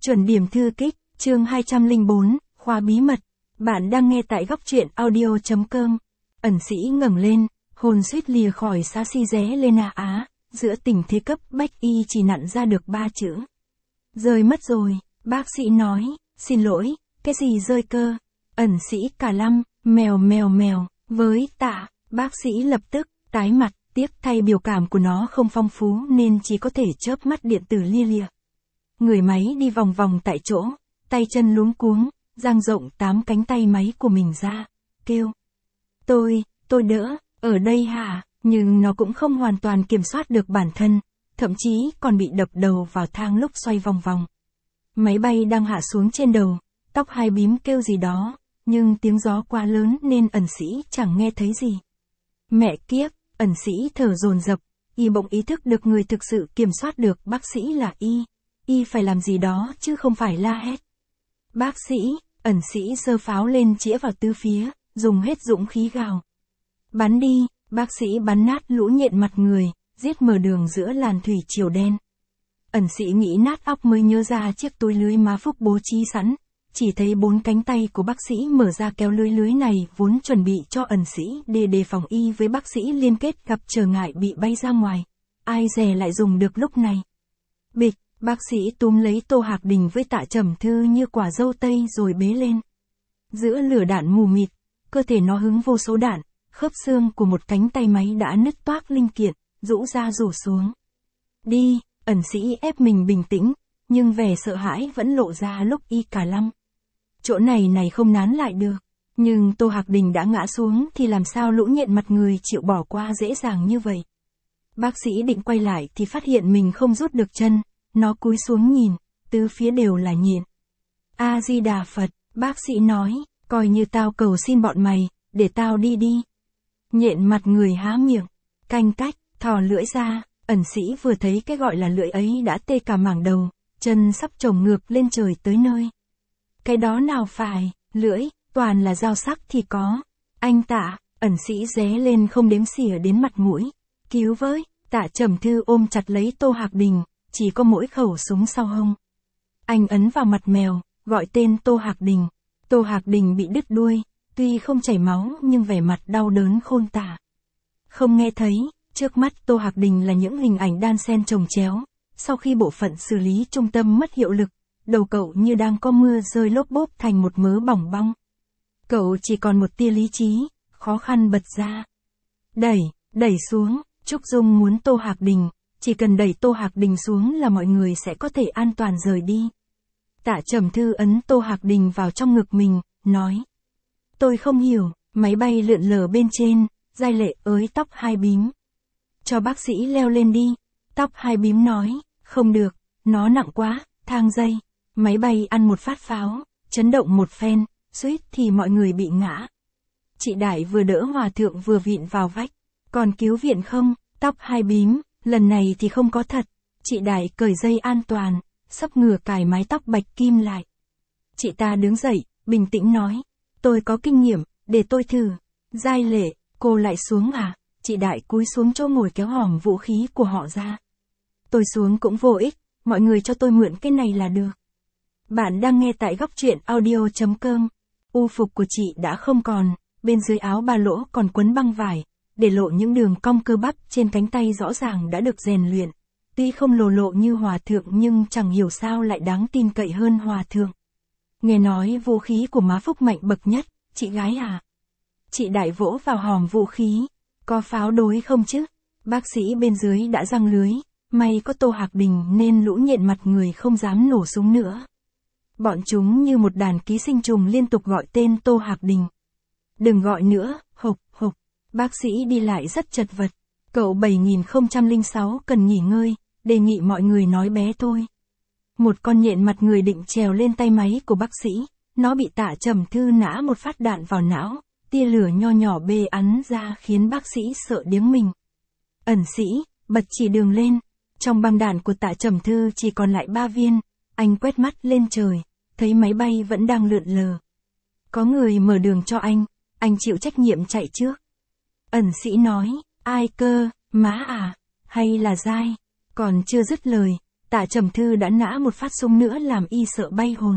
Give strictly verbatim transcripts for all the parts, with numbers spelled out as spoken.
Chuẩn điểm thư kích, chương hai trăm lẻ bốn, khóa bí mật. Bạn đang nghe tại góc truyện audio chấm com. Ẩn sĩ ngẩng lên, hồn suýt lìa khỏi xá si ré lên à á, giữa tình thế cấp bách y chỉ nặn ra được ba chữ. Rơi mất rồi, bác sĩ nói, xin lỗi, cái gì rơi cơ? Ẩn sĩ cả lăm, mèo mèo mèo, với Tạ, bác sĩ lập tức, tái mặt, tiếc thay biểu cảm của nó không phong phú nên chỉ có thể chớp mắt điện tử lia lịa. Người máy đi vòng vòng tại chỗ, tay chân luống cuống, dang rộng tám cánh tay máy của mình ra, kêu. Tôi, tôi đỡ, ở đây hả, nhưng nó cũng không hoàn toàn kiểm soát được bản thân, thậm chí còn bị đập đầu vào thang lúc xoay vòng vòng. Máy bay đang hạ xuống trên đầu, tóc hai bím kêu gì đó, nhưng tiếng gió quá lớn nên ẩn sĩ chẳng nghe thấy gì. Mẹ kiếp, ẩn sĩ thở dồn dập, y bỗng ý thức được người thực sự kiểm soát được bác sĩ là y. Y phải làm gì đó chứ không phải la hét. Bác sĩ, ẩn sĩ giơ pháo lên chĩa vào tứ phía, dùng hết dũng khí gào. Bắn đi, bác sĩ bắn nát lũ nhện mặt người, giết mở đường giữa làn thủy triều đen. Ẩn sĩ nghĩ nát óc mới nhớ ra chiếc túi lưới má Phúc bố trí sẵn, chỉ thấy bốn cánh tay của bác sĩ mở ra kéo lưới lưới này vốn chuẩn bị cho ẩn sĩ để đề phòng y với bác sĩ liên kết gặp trở ngại bị bay ra ngoài. Ai dè lại dùng được lúc này. Bịch. Bác sĩ túm lấy Tô Hạc Đình với Tạ Trầm Thư như quả dâu tây rồi bế lên. Giữa lửa đạn mù mịt, cơ thể nó hứng vô số đạn, khớp xương của một cánh tay máy đã nứt toác linh kiện, rũ ra rủ xuống. Đi, ẩn sĩ ép mình bình tĩnh, nhưng vẻ sợ hãi vẫn lộ ra lúc y cả lăm. Chỗ này này không nán lại được, nhưng Tô Hạc Đình đã ngã xuống thì làm sao lũ nhện mặt người chịu bỏ qua dễ dàng như vậy. Bác sĩ định quay lại thì phát hiện mình không rút được chân. Nó cúi xuống nhìn, tứ phía đều là nhện. A-di-đà Phật, bác sĩ nói, coi như tao cầu xin bọn mày, để tao đi đi. Nhện mặt người há miệng, canh cách, thò lưỡi ra, ẩn sĩ vừa thấy cái gọi là lưỡi ấy đã tê cả mảng đầu, chân sắp chồng ngược lên trời tới nơi. Cái đó nào phải, lưỡi, toàn là dao sắc thì có. Anh Tạ, ẩn sĩ ré lên không đếm xỉa đến mặt mũi. Cứu với, Tạ Trầm Thư ôm chặt lấy Tô Hạc Đình. Chỉ có mỗi khẩu súng sau hông. Anh ấn vào mặt mèo, gọi tên Tô Hạc Đình. Tô Hạc Đình bị đứt đuôi, tuy không chảy máu nhưng vẻ mặt đau đớn khôn tả. Không nghe thấy, trước mắt Tô Hạc Đình là những hình ảnh đan xen chồng chéo. Sau khi bộ phận xử lý trung tâm mất hiệu lực, đầu cậu như đang có mưa rơi lốp bốp thành một mớ bỏng bong. Cậu chỉ còn một tia lý trí, khó khăn bật ra. Đẩy, đẩy xuống, Trúc Dung muốn Tô Hạc Đình. Chỉ cần đẩy Tô Hạc Đình xuống là mọi người sẽ có thể an toàn rời đi. Tạ Trầm Thư ấn Tô Hạc Đình vào trong ngực mình, nói. Tôi không hiểu, máy bay lượn lờ bên trên, Giai Lệ ới tóc hai bím. Cho bác sĩ leo lên đi, tóc hai bím nói, không được, nó nặng quá, thang dây. Máy bay ăn một phát pháo, chấn động một phen, suýt thì mọi người bị ngã. Chị Đại vừa đỡ hòa thượng vừa vịn vào vách, còn cứu viện không, tóc hai bím. Lần này thì không có thật, chị Đại cởi dây an toàn, sắp ngửa cài mái tóc bạch kim lại. Chị ta đứng dậy, bình tĩnh nói, tôi có kinh nghiệm, để tôi thử. Giai Lệ, cô lại xuống à? Chị Đại cúi xuống chỗ ngồi kéo hòm vũ khí của họ ra. Tôi xuống cũng vô ích, mọi người cho tôi mượn cái này là được. Bạn đang nghe tại góc truyện audio chấm com. U phục của chị đã không còn, bên dưới áo ba lỗ còn quấn băng vải. Để lộ những đường cong cơ bắp trên cánh tay rõ ràng đã được rèn luyện. Tuy không lồ lộ như hòa thượng nhưng chẳng hiểu sao lại đáng tin cậy hơn hòa thượng. Nghe nói vũ khí của má Phúc mạnh bậc nhất, chị gái à? Chị Đại vỗ vào hòm vũ khí. Có pháo đối không chứ? Bác sĩ bên dưới đã giăng lưới, may có Tô Hạc Đình nên lũ nhện mặt người không dám nổ súng nữa. Bọn chúng như một đàn ký sinh trùng liên tục gọi tên Tô Hạc Đình. Đừng gọi nữa, hộc, hộc. Bác sĩ đi lại rất chật vật. Cậu bảy nghìn không trăm lẻ sáu cần nghỉ ngơi, đề nghị mọi người nói bé thôi. Một con nhện mặt người định trèo lên tay máy của bác sĩ, nó bị Tạ Trầm Thư nã một phát đạn vào não, tia lửa nho nhỏ bê ắn ra khiến bác sĩ sợ điếng mình. Ẩn sĩ, bật chỉ đường lên, trong băng đạn của Tạ Trầm Thư chỉ còn lại ba viên, anh quét mắt lên trời, thấy máy bay vẫn đang lượn lờ. Có người mở đường cho anh, anh chịu trách nhiệm chạy trước. Ẩn sĩ nói, ai cơ, má à, hay là Giai? Còn chưa dứt lời, Tạ Trầm Thư đã nã một phát súng nữa làm y sợ bay hồn.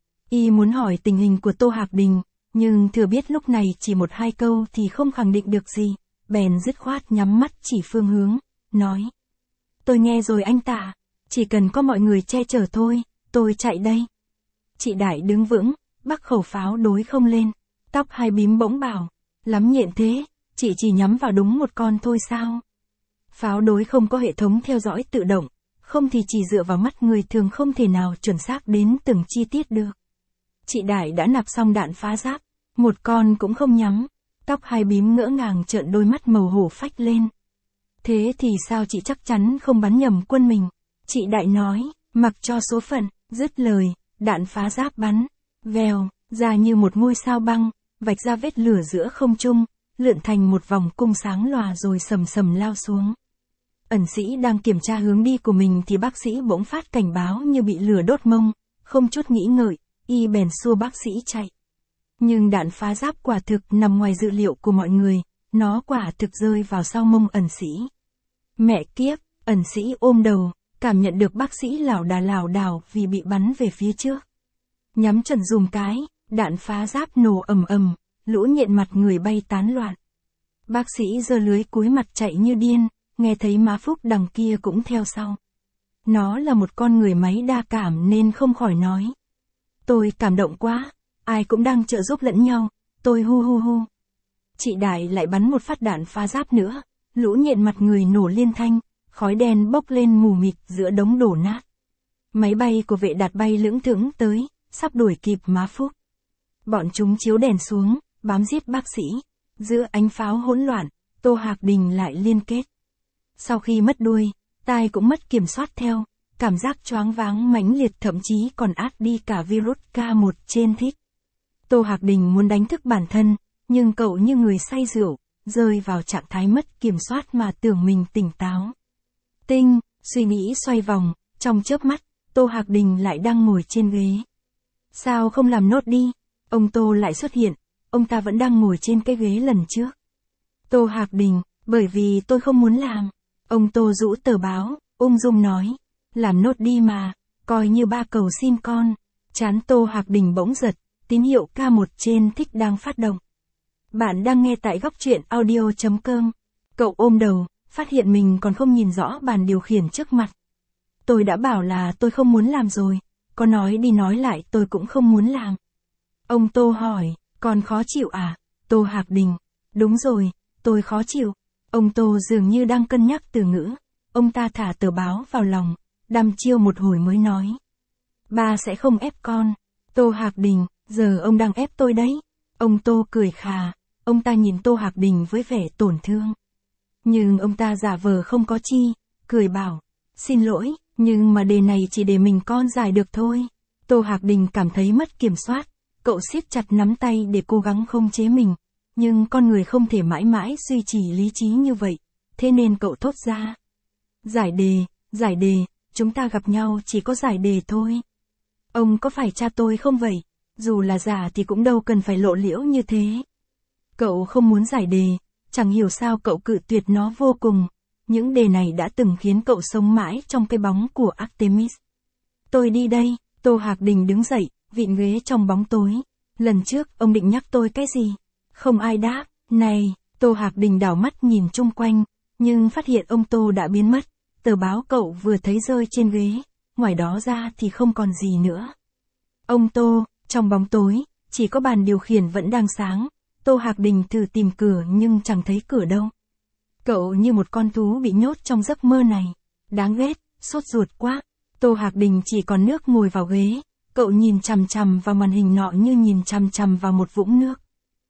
Y muốn hỏi tình hình của Tô Hạc Đình, nhưng thừa biết lúc này chỉ một hai câu thì không khẳng định được gì, bèn dứt khoát nhắm mắt chỉ phương hướng, nói. Tôi nghe rồi anh Tạ, chỉ cần có mọi người che chở thôi, tôi chạy đây. Chị Đại đứng vững, bắc khẩu pháo đối không lên, tóc hai bím bỗng bảo, lắm nhện thế, chị chỉ nhắm vào đúng một con thôi sao? Pháo đối không có hệ thống theo dõi tự động, không thì chỉ dựa vào mắt người thường không thể nào chuẩn xác đến từng chi tiết được. Chị Đại đã nạp xong đạn phá giáp, một con cũng không nhắm, tóc hai bím ngỡ ngàng trợn đôi mắt màu hổ phách lên. Thế thì sao chị chắc chắn không bắn nhầm quân mình? Chị Đại nói, mặc cho số phận, dứt lời, đạn phá giáp bắn, vèo, ra như một ngôi sao băng, vạch ra vết lửa giữa không trung, lượn thành một vòng cung sáng lòa rồi sầm sầm lao xuống. Ẩn sĩ đang kiểm tra hướng đi của mình thì bác sĩ bỗng phát cảnh báo như bị lửa đốt mông, không chút nghĩ ngợi, y bèn xua bác sĩ chạy. Nhưng đạn phá giáp quả thực nằm ngoài dự liệu của mọi người, nó quả thực rơi vào sau mông ẩn sĩ. Mẹ kiếp, ẩn sĩ ôm đầu, cảm nhận được bác sĩ lảo đà lảo đảo vì bị bắn về phía trước. Nhắm chuẩn dùm cái, đạn phá giáp nổ ầm ầm, lũ nhện mặt người bay tán loạn. Bác sĩ giơ lưới cúi mặt chạy như điên, nghe thấy má Phúc đằng kia cũng theo sau. Nó là một con người máy đa cảm nên không khỏi nói. Tôi cảm động quá, ai cũng đang trợ giúp lẫn nhau, tôi hu hu hu. Chị Đại lại bắn một phát đạn phá giáp nữa, lũ nhện mặt người nổ liên thanh, khói đen bốc lên mù mịt giữa đống đổ nát. Máy bay của vệ đạt bay lững thững tới, sắp đuổi kịp má Phúc. Bọn chúng chiếu đèn xuống, bám giết bác sĩ. Giữa ánh pháo hỗn loạn, Tô Hạc Đình lại liên kết. Sau khi mất đuôi, tai cũng mất kiểm soát theo, cảm giác choáng váng mãnh liệt thậm chí còn át đi cả virus K một trên thích. Tô Hạc Đình muốn đánh thức bản thân, nhưng cậu như người say rượu, rơi vào trạng thái mất kiểm soát mà tưởng mình tỉnh táo. Tinh, suy nghĩ xoay vòng, trong chớp mắt, Tô Hạc Đình lại đang ngồi trên ghế. Sao không làm nốt đi? Ông Tô lại xuất hiện, ông ta vẫn đang ngồi trên cái ghế lần trước. Tô Hạc Đình, bởi vì tôi không muốn làm. Ông Tô rũ tờ báo, ung dung nói. Làm nốt đi mà, coi như ba cầu xin con. Chán Tô Hạc Đình bỗng giật, tín hiệu K một trên thích đang phát động. Bạn đang nghe tại góc truyện audio chấm com. Cậu ôm đầu, phát hiện mình còn không nhìn rõ bàn điều khiển trước mặt. Tôi đã bảo là tôi không muốn làm rồi, có nói đi nói lại tôi cũng không muốn làm. Ông Tô hỏi, còn khó chịu à? Tô Hạc Đình, đúng rồi, tôi khó chịu. Ông Tô dường như đang cân nhắc từ ngữ. Ông ta thả tờ báo vào lòng, đăm chiêu một hồi mới nói. Ba sẽ không ép con. Tô Hạc Đình, giờ ông đang ép tôi đấy. Ông Tô cười khà, ông ta nhìn Tô Hạc Đình với vẻ tổn thương. Nhưng ông ta giả vờ không có chi, cười bảo, xin lỗi, nhưng mà đề này chỉ để mình con giải được thôi. Tô Hạc Đình cảm thấy mất kiểm soát, cậu siết chặt nắm tay để cố gắng không chế mình. Nhưng con người không thể mãi mãi duy trì lý trí như vậy, thế nên cậu thốt ra. Giải đề, giải đề, chúng ta gặp nhau chỉ có giải đề thôi. Ông có phải cha tôi không vậy? Dù là giả thì cũng đâu cần phải lộ liễu như thế. Cậu không muốn giải đề, chẳng hiểu sao cậu cự tuyệt nó vô cùng. Những đề này đã từng khiến cậu sống mãi trong cái bóng của Artemis. Tôi đi đây, Tô Hạc Đình đứng dậy, vịn ghế trong bóng tối. Lần trước ông định nhắc tôi cái gì? Không ai đáp. Này, Tô Hạc Đình đảo mắt nhìn chung quanh, nhưng phát hiện ông Tô đã biến mất. Tờ báo cậu vừa thấy rơi trên ghế, ngoài đó ra thì không còn gì nữa. Ông Tô, trong bóng tối, chỉ có bàn điều khiển vẫn đang sáng. Tô Hạc Đình thử tìm cửa nhưng chẳng thấy cửa đâu. Cậu như một con thú bị nhốt trong giấc mơ này. Đáng ghét, sốt ruột quá. Tô Hạc Đình chỉ còn nước ngồi vào ghế. Cậu nhìn chằm chằm vào màn hình nọ như nhìn chằm chằm vào một vũng nước.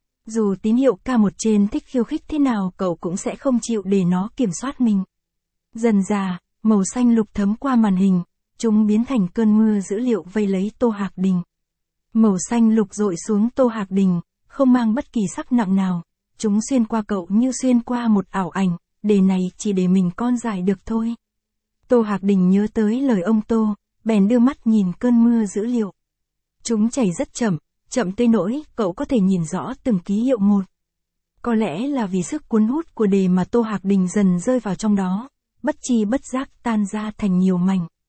Dù tín hiệu K một trên thích khiêu khích thế nào cậu cũng sẽ không chịu để nó kiểm soát mình. Dần dà, màu xanh lục thấm qua màn hình, chúng biến thành cơn mưa dữ liệu vây lấy Tô Hạc Đình. Màu xanh lục dội xuống Tô Hạc Đình, không mang bất kỳ sắc nặng nào, chúng xuyên qua cậu như xuyên qua một ảo ảnh, đề này chỉ để mình con giải được thôi. Tô Hạc Đình nhớ tới lời ông Tô, bèn đưa mắt nhìn cơn mưa dữ liệu. Chúng chảy rất chậm, chậm tới nỗi cậu có thể nhìn rõ từng ký hiệu một. Có lẽ là vì sức cuốn hút của đề mà Tô Hạc Đình dần rơi vào trong đó, bất chi bất giác tan ra thành nhiều mảnh.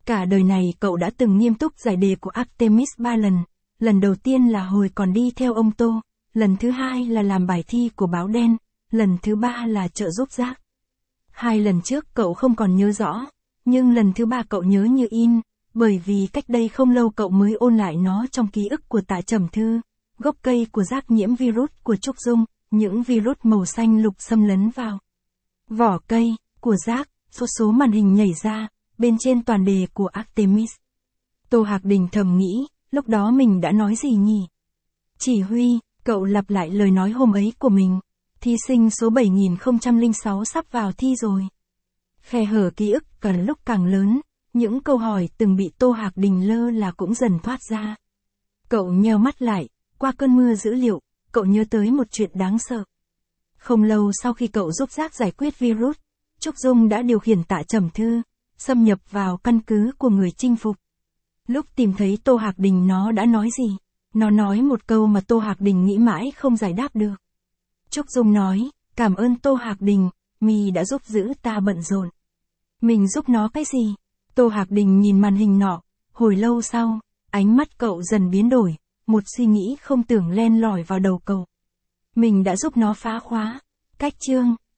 Cả đời này cậu đã từng nghiêm túc giải đề của Artemis ba lần. Lần đầu tiên là hồi còn đi theo ông Tô, lần thứ hai là làm bài thi của báo đen, lần thứ ba là trợ giúp Jack. Hai lần trước cậu không còn nhớ rõ, nhưng lần thứ ba cậu nhớ như in, bởi vì cách đây không lâu cậu mới ôn lại nó trong ký ức của Tạ Trầm Thư. Gốc cây của Jack nhiễm virus của Trúc Dung, những virus màu xanh lục xâm lấn vào vỏ cây của Jack, số số màn hình nhảy ra, bên trên toàn đề của Artemis. Tô Hạc Đình thầm nghĩ, lúc đó mình đã nói gì nhỉ? Chỉ huy, cậu lặp lại lời nói hôm ấy của mình. Thí sinh số bảy nghìn không trăm lẻ sáu sắp vào thi rồi. Khe hở ký ức càng lúc càng lớn, những câu hỏi từng bị Tô Hạc Đình lơ là cũng dần thoát ra. Cậu nheo mắt lại, qua cơn mưa dữ liệu, cậu nhớ tới một chuyện đáng sợ. Không lâu sau khi cậu giúp Jack giải quyết virus, Trúc Dung đã điều khiển Tạ Trầm Thư, xâm nhập vào căn cứ của người chinh phục. Lúc tìm thấy Tô Hạc Đình nó đã nói gì? Nó nói một câu mà Tô Hạc Đình nghĩ mãi không giải đáp được. Trúc Dung nói, cảm ơn Tô Hạc Đình, mi đã giúp giữ ta bận rộn. Mình giúp nó cái gì? Tô Hạc Đình nhìn màn hình nọ, hồi lâu sau, ánh mắt cậu dần biến đổi, một suy nghĩ không tưởng len lỏi vào đầu cậu. Mình đã giúp nó phá khóa, cách chương,